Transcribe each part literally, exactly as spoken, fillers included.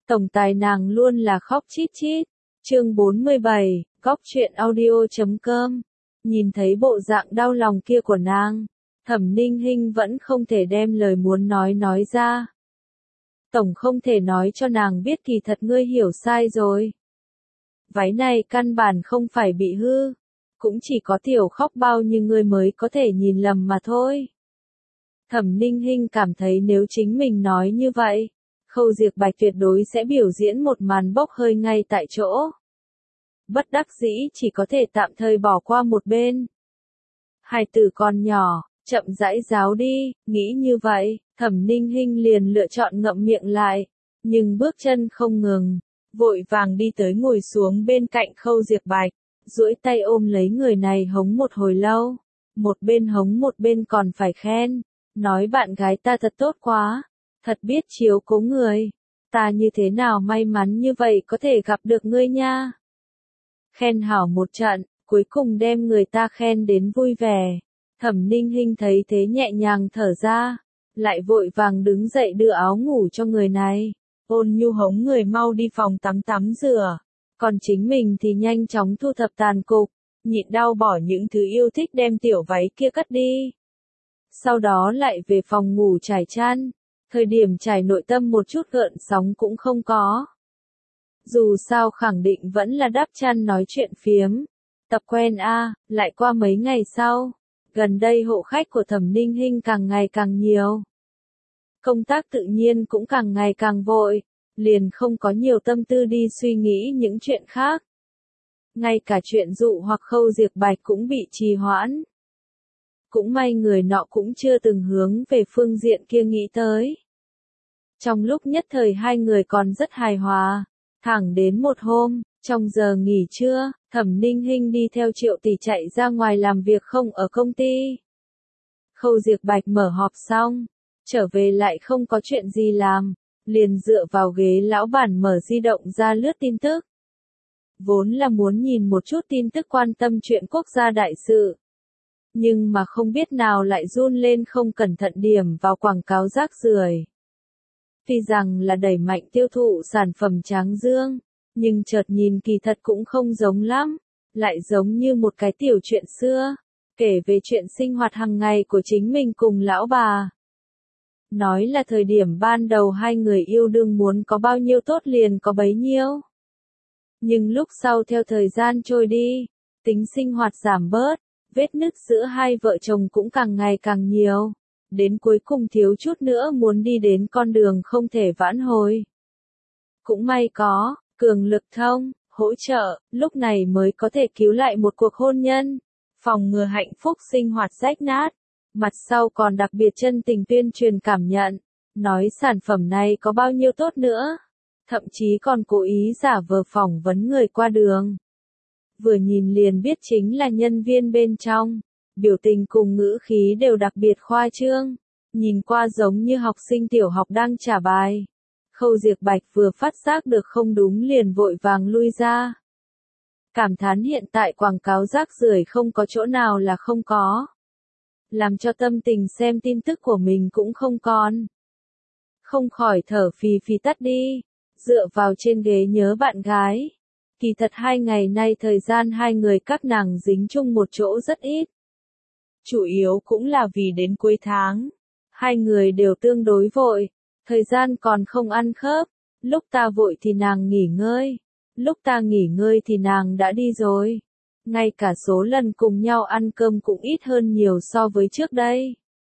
Tổng tài nàng luôn là khóc chít chít. Chương bốn mươi bảy, Góc truyện audio chấm com. Nhìn thấy bộ dạng đau lòng kia của nàng, Thẩm Ninh Hinh vẫn không thể đem lời muốn nói nói ra. Tổng không thể nói cho nàng biết kỳ thật ngươi hiểu sai rồi. Váy này căn bản không phải bị hư, cũng chỉ có tiểu khóc bao như ngươi mới có thể nhìn lầm mà thôi. Thẩm Ninh Hinh cảm thấy nếu chính mình nói như vậy, Khâu Diệp Bạch tuyệt đối sẽ biểu diễn một màn bốc hơi ngay tại chỗ. Bất đắc dĩ chỉ có thể tạm thời bỏ qua một bên. Hài tử còn nhỏ, chậm rãi giáo đi, nghĩ như vậy, Thẩm Ninh Hinh liền lựa chọn ngậm miệng lại, nhưng bước chân không ngừng, vội vàng đi tới ngồi xuống bên cạnh Khâu Diệp Bạch, duỗi tay ôm lấy người này hống một hồi lâu, một bên hống một bên còn phải khen, nói bạn gái ta thật tốt quá, thật biết chiếu cố người, ta như thế nào may mắn như vậy có thể gặp được ngươi nha. Khen hảo một trận, cuối cùng đem người ta khen đến vui vẻ. Thẩm Ninh Hinh thấy thế nhẹ nhàng thở ra, lại vội vàng đứng dậy đưa áo ngủ cho người này, ôn nhu hống người mau đi phòng tắm tắm rửa, còn chính mình thì nhanh chóng thu thập tàn cục, nhịn đau bỏ những thứ yêu thích đem tiểu váy kia cất đi. Sau đó lại về phòng ngủ trải chăn, thời điểm trải nội tâm một chút gợn sóng cũng không có. Dù sao khẳng định vẫn là đắp chăn nói chuyện phiếm. Tập quen a, à, lại qua mấy ngày sau, gần đây hộ khách của Thẩm Ninh Hinh càng ngày càng nhiều. Công tác tự nhiên cũng càng ngày càng vội, liền không có nhiều tâm tư đi suy nghĩ những chuyện khác. Ngay cả chuyện dụ hoặc Khâu Diệp Bạch cũng bị trì hoãn. Cũng may người nọ cũng chưa từng hướng về phương diện kia nghĩ tới. Trong lúc nhất thời hai người còn rất hài hòa. Thẳng đến một hôm, trong giờ nghỉ trưa, Thẩm Ninh Hinh đi theo Triệu Tỷ chạy ra ngoài làm việc không ở công ty. Khâu Diệp Bạch mở họp xong, trở về lại không có chuyện gì làm, liền dựa vào ghế lão bản mở di động ra lướt tin tức. Vốn là muốn nhìn một chút tin tức quan tâm chuyện quốc gia đại sự. Nhưng mà không biết nào lại run lên không cẩn thận điểm vào quảng cáo rác rưởi. Tuy rằng là đẩy mạnh tiêu thụ sản phẩm tráng dương, nhưng chợt nhìn kỳ thật cũng không giống lắm, lại giống như một cái tiểu chuyện xưa, kể về chuyện sinh hoạt hàng ngày của chính mình cùng lão bà. Nói là thời điểm ban đầu hai người yêu đương muốn có bao nhiêu tốt liền có bấy nhiêu. Nhưng lúc sau theo thời gian trôi đi, tính sinh hoạt giảm bớt, vết nứt giữa hai vợ chồng cũng càng ngày càng nhiều. Đến cuối cùng thiếu chút nữa muốn đi đến con đường không thể vãn hồi. Cũng may có, cường lực thông, hỗ trợ, lúc này mới có thể cứu lại một cuộc hôn nhân, phòng ngừa hạnh phúc sinh hoạt rách nát. Mặt sau còn đặc biệt chân tình tuyên truyền cảm nhận, nói sản phẩm này có bao nhiêu tốt nữa. Thậm chí còn cố ý giả vờ phỏng vấn người qua đường. Vừa nhìn liền biết chính là nhân viên bên trong. Biểu tình cùng ngữ khí đều đặc biệt khoa trương, nhìn qua giống như học sinh tiểu học đang trả bài. Khâu Diệp Bạch vừa phát giác được không đúng liền vội vàng lui ra. Cảm thán hiện tại quảng cáo rác rưởi không có chỗ nào là không có. Làm cho tâm tình xem tin tức của mình cũng không còn. Không khỏi thở phì phì tắt đi, dựa vào trên ghế nhớ bạn gái. Kỳ thật hai ngày nay thời gian hai người các nàng dính chung một chỗ rất ít. Chủ yếu cũng là vì đến cuối tháng, hai người đều tương đối vội, thời gian còn không ăn khớp, lúc ta vội thì nàng nghỉ ngơi, lúc ta nghỉ ngơi thì nàng đã đi rồi. Ngay cả số lần cùng nhau ăn cơm cũng ít hơn nhiều so với trước đây.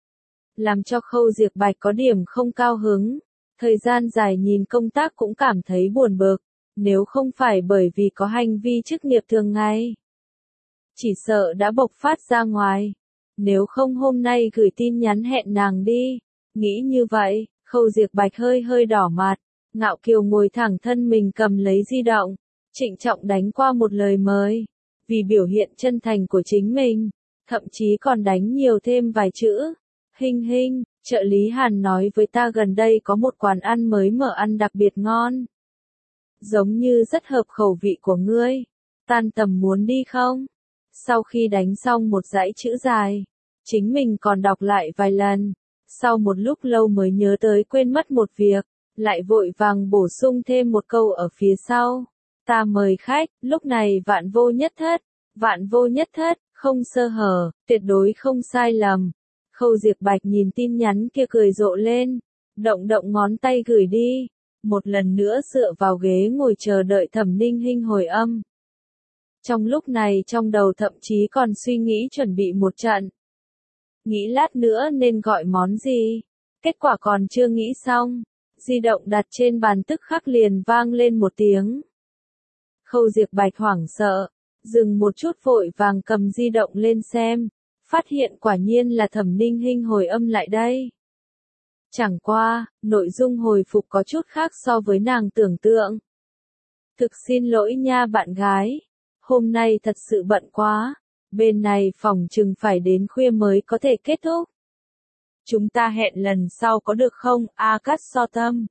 Làm cho Khâu Diệp Bạch có điểm không cao hứng, thời gian dài nhìn công tác cũng cảm thấy buồn bực, nếu không phải bởi vì có hành vi chức nghiệp thường ngày. Chỉ sợ đã bộc phát ra ngoài. Nếu không hôm nay gửi tin nhắn hẹn nàng đi. Nghĩ như vậy, Khâu Diệp Bạch hơi hơi đỏ mặt, ngạo kiều ngồi thẳng thân mình cầm lấy di động, trịnh trọng đánh qua một lời mời. Vì biểu hiện chân thành của chính mình, thậm chí còn đánh nhiều thêm vài chữ. Hinh Hinh, trợ lý Hàn nói với ta gần đây có một quán ăn mới mở ăn đặc biệt ngon. Giống như rất hợp khẩu vị của ngươi. Tan tầm muốn đi không? Sau khi đánh xong một dãy chữ dài, chính mình còn đọc lại vài lần, sau một lúc lâu mới nhớ tới quên mất một việc, lại vội vàng bổ sung thêm một câu ở phía sau. Ta mời khách, lúc này vạn vô nhất thất, vạn vô nhất thất, không sơ hở, tuyệt đối không sai lầm. Khâu Diệp Bạch nhìn tin nhắn kia cười rộ lên, động động ngón tay gửi đi, một lần nữa dựa vào ghế ngồi chờ đợi Thẩm Ninh Hinh hồi âm. Trong lúc này trong đầu thậm chí còn suy nghĩ chuẩn bị một trận. Nghĩ lát nữa nên gọi món gì, kết quả còn chưa nghĩ xong, di động đặt trên bàn tức khắc liền vang lên một tiếng. Khâu Diệp Bạch hoảng sợ, dừng một chút vội vàng cầm di động lên xem, phát hiện quả nhiên là Thẩm Ninh Hinh hồi âm lại đây. Chẳng qua, nội dung hồi phục có chút khác so với nàng tưởng tượng. Thực xin lỗi nha bạn gái, hôm nay thật sự bận quá, bên này phòng chừng phải đến khuya mới có thể kết thúc. Chúng ta hẹn lần sau có được không, A Cát So Tâm?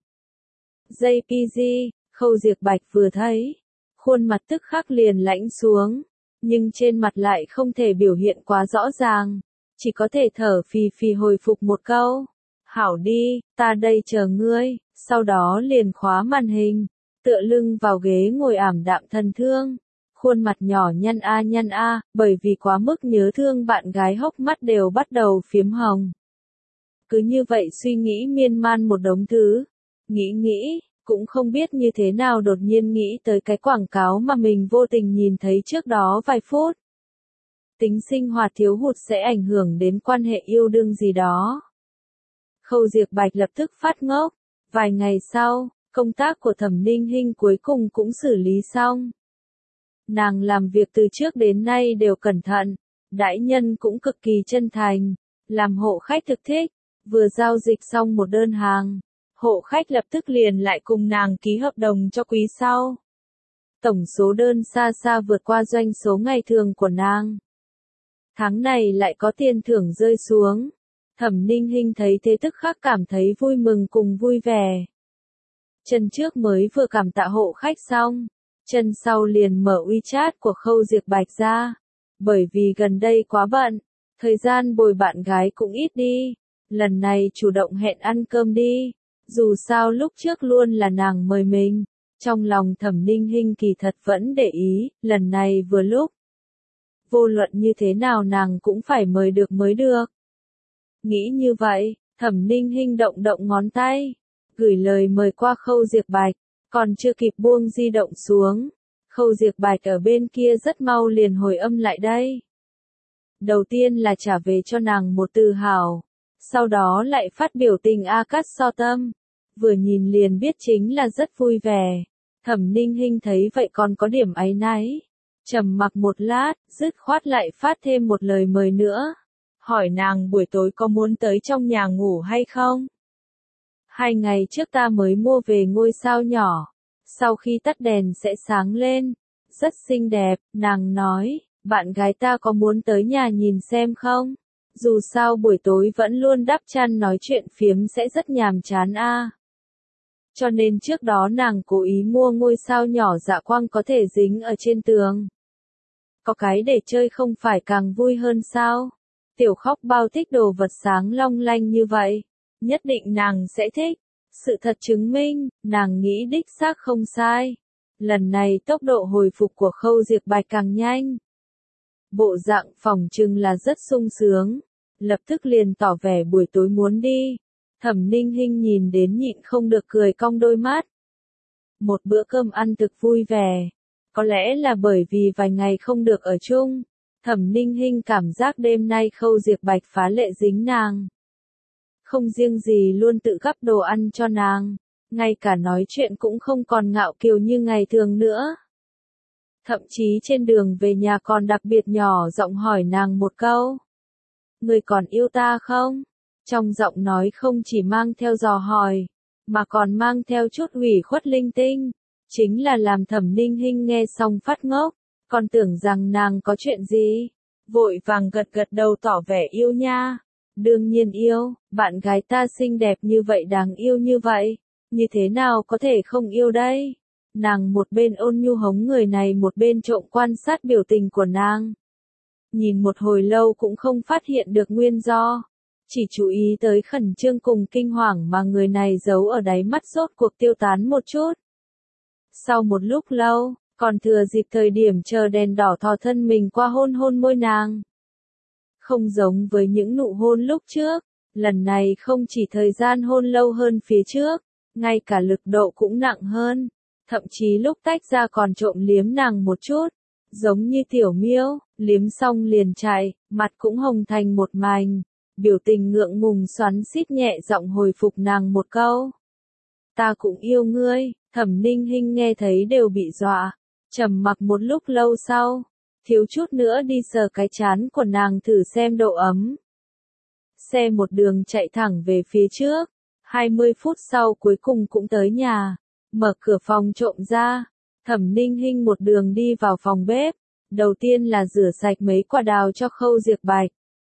jê pê giê, Khâu Diệp Bạch vừa thấy, khuôn mặt tức khắc liền lãnh xuống, nhưng trên mặt lại không thể biểu hiện quá rõ ràng, chỉ có thể thở phì phì hồi phục một câu. Hảo đi, ta đây chờ ngươi, sau đó liền khóa màn hình, tựa lưng vào ghế ngồi ảm đạm thân thương, khuôn mặt nhỏ nhăn a nhăn a, bởi vì quá mức nhớ thương bạn gái hốc mắt đều bắt đầu phiếm hồng. Cứ như vậy suy nghĩ miên man một đống thứ, nghĩ nghĩ, cũng không biết như thế nào đột nhiên nghĩ tới cái quảng cáo mà mình vô tình nhìn thấy trước đó vài phút. Tính sinh hoạt thiếu hụt sẽ ảnh hưởng đến quan hệ yêu đương gì đó. Khâu Diệp Bạch lập tức phát ngốc, vài ngày sau, công tác của Thẩm Ninh Hinh cuối cùng cũng xử lý xong. Nàng làm việc từ trước đến nay đều cẩn thận, đãi nhân cũng cực kỳ chân thành, làm hộ khách thực thích, vừa giao dịch xong một đơn hàng, hộ khách lập tức liền lại cùng nàng ký hợp đồng cho quý sau. Tổng số đơn xa xa vượt qua doanh số ngày thường của nàng. Tháng này lại có tiền thưởng rơi xuống. Thẩm Ninh Hinh thấy thế tức khắc cảm thấy vui mừng cùng vui vẻ. Chân trước mới vừa cảm tạ hộ khách xong, chân sau liền mở WeChat của Khâu Diệp Bạch ra. Bởi vì gần đây quá bận, thời gian bồi bạn gái cũng ít đi, lần này chủ động hẹn ăn cơm đi, dù sao lúc trước luôn là nàng mời mình. Trong lòng Thẩm Ninh Hinh kỳ thật vẫn để ý, lần này vừa lúc. Vô luận như thế nào nàng cũng phải mời được mới được. Nghĩ như vậy, Thẩm Ninh Hinh động động ngón tay, gửi lời mời qua Khâu Diệp Bạch, còn chưa kịp buông di động xuống. Khâu Diệp Bạch ở bên kia rất mau liền hồi âm lại đây. Đầu tiên là trả về cho nàng một từ hảo, sau đó lại phát biểu tình A Cát So Tâm, vừa nhìn liền biết chính là rất vui vẻ. Thẩm Ninh Hinh thấy vậy còn có điểm áy náy, trầm mặc một lát, dứt khoát lại phát thêm một lời mời nữa. Hỏi nàng buổi tối có muốn tới trong nhà ngủ hay không? Hai ngày trước ta mới mua về ngôi sao nhỏ, sau khi tắt đèn sẽ sáng lên, rất xinh đẹp, nàng nói, bạn gái ta có muốn tới nhà nhìn xem không? Dù sao buổi tối vẫn luôn đắp chăn nói chuyện phiếm sẽ rất nhàm chán a. À. Cho nên trước đó nàng cố ý mua ngôi sao nhỏ dạ quang có thể dính ở trên tường. Có cái để chơi không phải càng vui hơn sao? Tiểu Khóc Bao thích đồ vật sáng long lanh như vậy, nhất định nàng sẽ thích. Sự thật chứng minh, nàng nghĩ đích xác không sai. Lần này tốc độ hồi phục của Khâu Diệp Bạch càng nhanh. Bộ dạng phòng trưng là rất sung sướng, lập tức liền tỏ vẻ buổi tối muốn đi. Thẩm Ninh Hinh nhìn đến nhịn không được cười cong đôi mắt. Một bữa cơm ăn thực vui vẻ, có lẽ là bởi vì vài ngày không được ở chung. Thẩm Ninh Hinh cảm giác đêm nay Khâu Diệp Bạch phá lệ dính nàng. Không riêng gì luôn tự gắp đồ ăn cho nàng, ngay cả nói chuyện cũng không còn ngạo kiều như ngày thường nữa. Thậm chí trên đường về nhà còn đặc biệt nhỏ giọng hỏi nàng một câu. Người còn yêu ta không? Trong giọng nói không chỉ mang theo dò hỏi, mà còn mang theo chút ủy khuất linh tinh. Chính là làm Thẩm Ninh Hinh nghe xong phát ngốc, còn tưởng rằng nàng có chuyện gì. Vội vàng gật gật đầu tỏ vẻ yêu nha. Đương nhiên yêu, bạn gái ta xinh đẹp như vậy đáng yêu như vậy, như thế nào có thể không yêu đây? Nàng một bên ôn nhu hống người này một bên trộm quan sát biểu tình của nàng. Nhìn một hồi lâu cũng không phát hiện được nguyên do. chỉ chú ý tới khẩn trương cùng kinh hoàng mà người này giấu ở đáy mắt rốt cuộc tiêu tán một chút. Sau một lúc lâu, còn thừa dịp thời điểm chờ đèn đỏ thò thân mình qua hôn hôn môi nàng. Không giống với những nụ hôn lúc trước, lần này không chỉ thời gian hôn lâu hơn phía trước, ngay cả lực độ cũng nặng hơn, thậm chí lúc tách ra còn trộm liếm nàng một chút, giống như tiểu miêu, liếm xong liền chạy, mặt cũng hồng thành một mảnh, biểu tình ngượng ngùng xoắn xít nhẹ giọng hồi phục nàng một câu. Ta cũng yêu ngươi, Thẩm Ninh Hinh nghe thấy đều bị dọa, trầm mặc một lúc lâu sau, thiếu chút nữa đi sờ cái trán của nàng thử xem độ ấm. Xe một đường chạy thẳng về phía trước, hai mươi phút sau cuối cùng cũng tới nhà, mở cửa phòng trộm ra, Thẩm Ninh Hinh một đường đi vào phòng bếp, đầu tiên là rửa sạch mấy quả đào cho Khâu Diệp Bạch.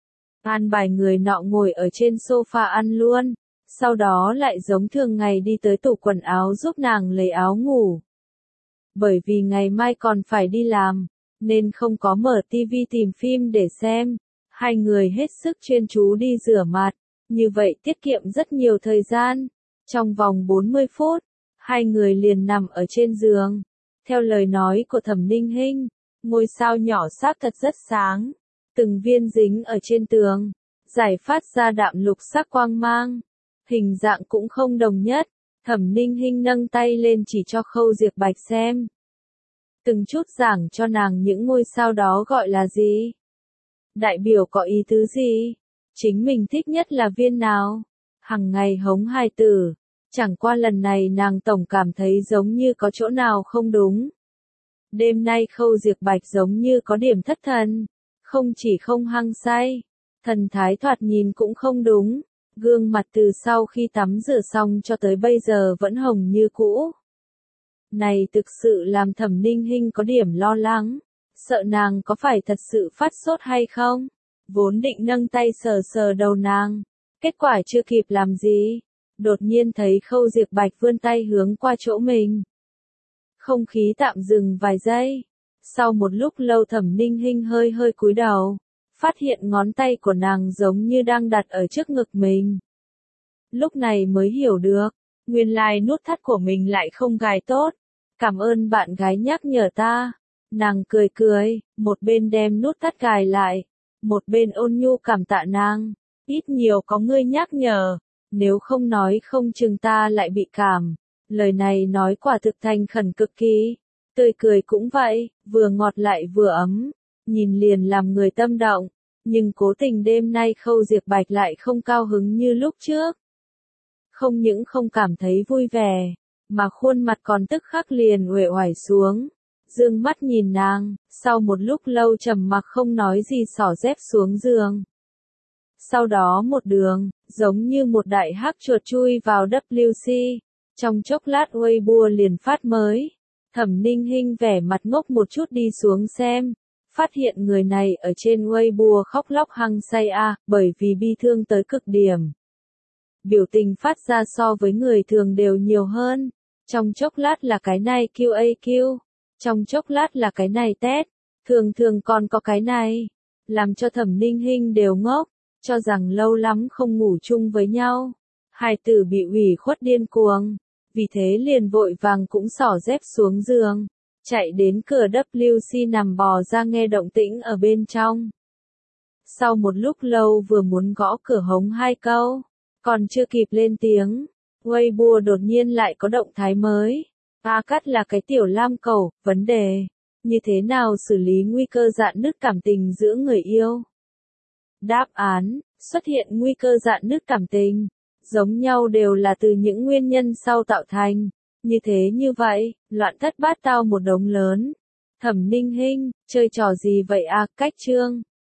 An bài người nọ ngồi ở trên sofa ăn luôn, sau đó lại giống thường ngày đi tới tủ quần áo giúp nàng lấy áo ngủ. Bởi vì ngày mai còn phải đi làm, nên không có mở tivi tìm phim để xem, hai người hết sức chuyên chú đi rửa mặt, như vậy tiết kiệm rất nhiều thời gian. Trong vòng bốn mươi phút, hai người liền nằm ở trên giường. Theo lời nói của Thẩm Ninh Hinh, ngôi sao nhỏ xác thật rất sáng, từng viên dính ở trên tường, giải phát ra đạm lục sắc quang mang, hình dạng cũng không đồng nhất. Thẩm Ninh Hinh nâng tay lên chỉ cho Khâu Diệp Bạch xem, từng chút giảng cho nàng những ngôi sao đó gọi là gì, đại biểu có ý tứ gì, chính mình thích nhất là viên nào, hằng ngày hống hài tử, chẳng qua lần này nàng tổng cảm thấy giống như có chỗ nào không đúng. Đêm nay Khâu Diệp Bạch giống như có điểm thất thần, không chỉ không hăng say, thần thái thoạt nhìn cũng không đúng, gương mặt từ sau khi tắm rửa xong cho tới bây giờ vẫn hồng như cũ. Này thực sự làm Thẩm Ninh Hinh có điểm lo lắng, sợ nàng có phải thật sự phát sốt hay không, vốn định nâng tay sờ sờ đầu nàng, kết quả chưa kịp làm gì, đột nhiên thấy Khâu Diệp Bạch vươn tay hướng qua chỗ mình. Không khí tạm dừng vài giây, sau một lúc lâu Thẩm Ninh Hinh hơi hơi cúi đầu, phát hiện ngón tay của nàng giống như đang đặt ở trước ngực mình. Lúc này mới hiểu được, nguyên lai nút thắt của mình lại không gài tốt, cảm ơn bạn gái nhắc nhở ta. Nàng cười cười, một bên đem nút thắt gài lại, một bên ôn nhu cảm tạ nàng, ít nhiều có ngươi nhắc nhở, nếu không nói không chừng ta lại bị cảm. Lời này nói quả thực thành khẩn cực kỳ, tươi cười cũng vậy, vừa ngọt lại vừa ấm, nhìn liền làm người tâm động, nhưng cố tình đêm nay Khâu Diệp Bạch lại không cao hứng như lúc trước. Không những không cảm thấy vui vẻ, mà khuôn mặt còn tức khắc liền uể oải xuống, dương mắt nhìn nàng, sau một lúc lâu trầm mặc không nói gì xỏ dép xuống giường. Sau đó một đường, giống như một đại hắc chuột chui vào W C, trong chốc lát Weibo liền phát mới. Thẩm Ninh Hinh vẻ mặt ngốc một chút đi xuống xem, phát hiện người này ở trên Weibo khóc lóc hăng say a, bởi vì bi thương tới cực điểm. Biểu tình phát ra so với người thường đều nhiều hơn, trong chốc lát là cái này Q A Q, trong chốc lát là cái này test, thường thường còn có cái này, làm cho Thẩm Ninh Hinh đều ngốc, cho rằng lâu lắm không ngủ chung với nhau, hai tử bị ủy khuất điên cuồng, vì thế liền vội vàng cũng xỏ dép xuống giường, chạy đến cửa W C nằm bò ra nghe động tĩnh ở bên trong. Sau một lúc lâu vừa muốn gõ cửa hống hai câu, còn chưa kịp lên tiếng, Weibo đột nhiên lại có động thái mới. A Cắt là cái tiểu lam cầu, vấn đề, như thế nào xử lý nguy cơ rạn nứt cảm tình giữa người yêu? Đáp án, xuất hiện nguy cơ rạn nứt cảm tình, giống nhau đều là từ những nguyên nhân sau tạo thành, như thế như vậy, loạn thất bát tao một đống lớn. Thẩm Ninh Hinh, chơi trò gì vậy a? Cách chương